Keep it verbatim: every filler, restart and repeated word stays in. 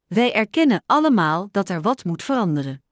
Wij erkennen allemaal dat er wat moet veranderen.